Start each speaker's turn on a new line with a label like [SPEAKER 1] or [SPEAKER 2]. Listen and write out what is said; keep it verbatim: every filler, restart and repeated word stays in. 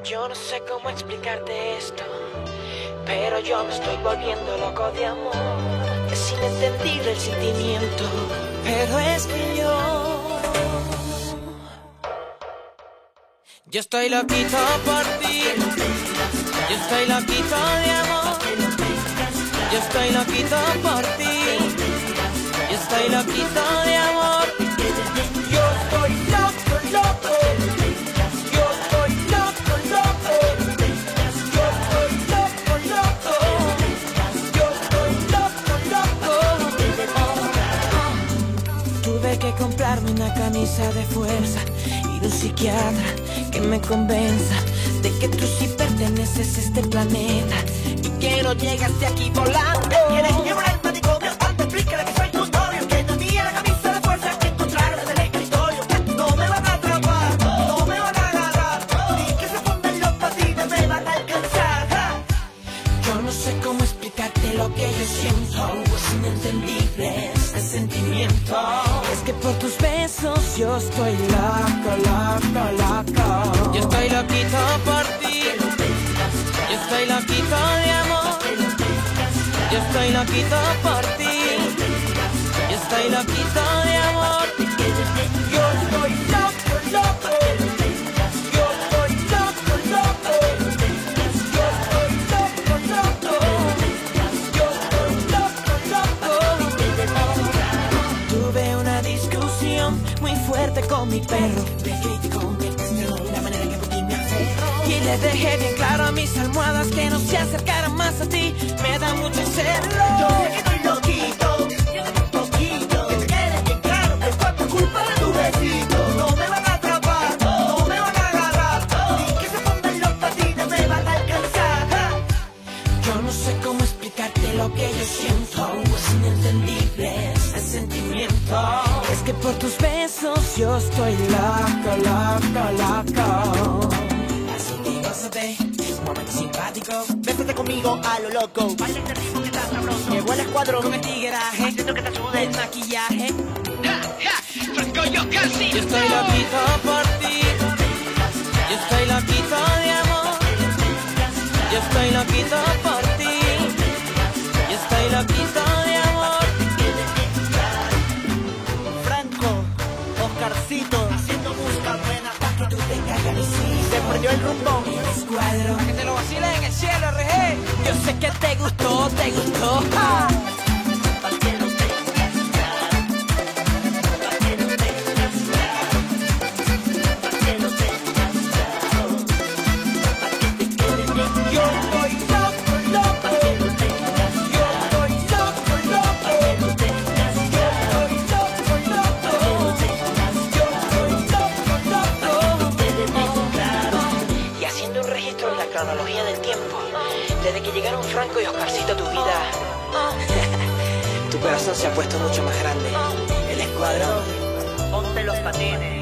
[SPEAKER 1] Yo no sé cómo explicarte esto, pero yo me estoy volviendo loco de amor. Es inentendible el sentimiento, pero es que yo Yo estoy loquito por ti. Yo estoy loquito de amor. Yo estoy loquito por ti. Yo estoy loquito de amor. Yo estoy loco, loco. Yo estoy loco, loco. Yo estoy loco, loco. Yo estoy loco, loco. Tuve que comprarme una camisa de fuerza, ir a un psiquiatra que me convenza de que tú sí perteneces a este planeta y que no llegaste aquí volando.
[SPEAKER 2] ¿Quieres llevar al manicomio? Antes explícale que soy tu novio, que no tenía la camisa de fuerza que encontraron en el escritorio. No me van a atrapar, no me van a agarrar, ni que se pongan los patines me van a alcanzar.
[SPEAKER 1] Yo no sé cómo explicarte lo que yo siento, es inentendible este sentimiento. Es que por tus besos yo estoy loco, loco, loco. Yo estoy loquito por ti. Yo estoy loquito de amor. Yo estoy loquito por ti. Yo estoy loquito de amor. Yo estoy loco, loco. Yo estoy loco, loco. Yo estoy loco, loco. Yo estoy loco, loco. Tuve una discusión muy fuerte con mi perro. Me criticó, me cuestionó la manera que por ti me aferro. Y le dejé bien claro a mis almohadas que no se acercaran más a ti. Me da mucho celo.
[SPEAKER 2] Yo sé que estoy loquito, un poquito, que te quede bien claro que fue por culpa de tu besito. No me van a atrapar, no me van a agarrar, ni que se pongan los patines me van a alcanzar.
[SPEAKER 1] Yo no sé cómo explicarte lo que yo siento, es inentendible este sentimiento. Es que por tus besos yo estoy loco, loco, loco. Así que gózate, un momento simpático.
[SPEAKER 2] Bésate conmigo a lo loco, baila este ritmo que está sabroso. Llegó el escuadrón
[SPEAKER 1] Con el tigueraje,
[SPEAKER 2] haciendo que te sude
[SPEAKER 1] el maquillaje.
[SPEAKER 2] Franco, yo casi.
[SPEAKER 1] Yo estoy loquito por ti. Yo estoy loquito de amor. Yo estoy loquito por ti. Yo estoy loquito de amor.
[SPEAKER 2] Franco, Oscarcito, haciendo música buena para que tú tengas ganas.
[SPEAKER 1] Se
[SPEAKER 2] perdió el rumbo.
[SPEAKER 1] El escuadrón, para que te lo vaciles en el cielo, R G. Yo sé que te gustó, te gustó. ¡Ja! Cronología del tiempo, desde que llegaron Franco y Oscarcito a tu vida, tu corazón se ha puesto mucho más grande. El escuadrón.
[SPEAKER 2] Ponte los patines.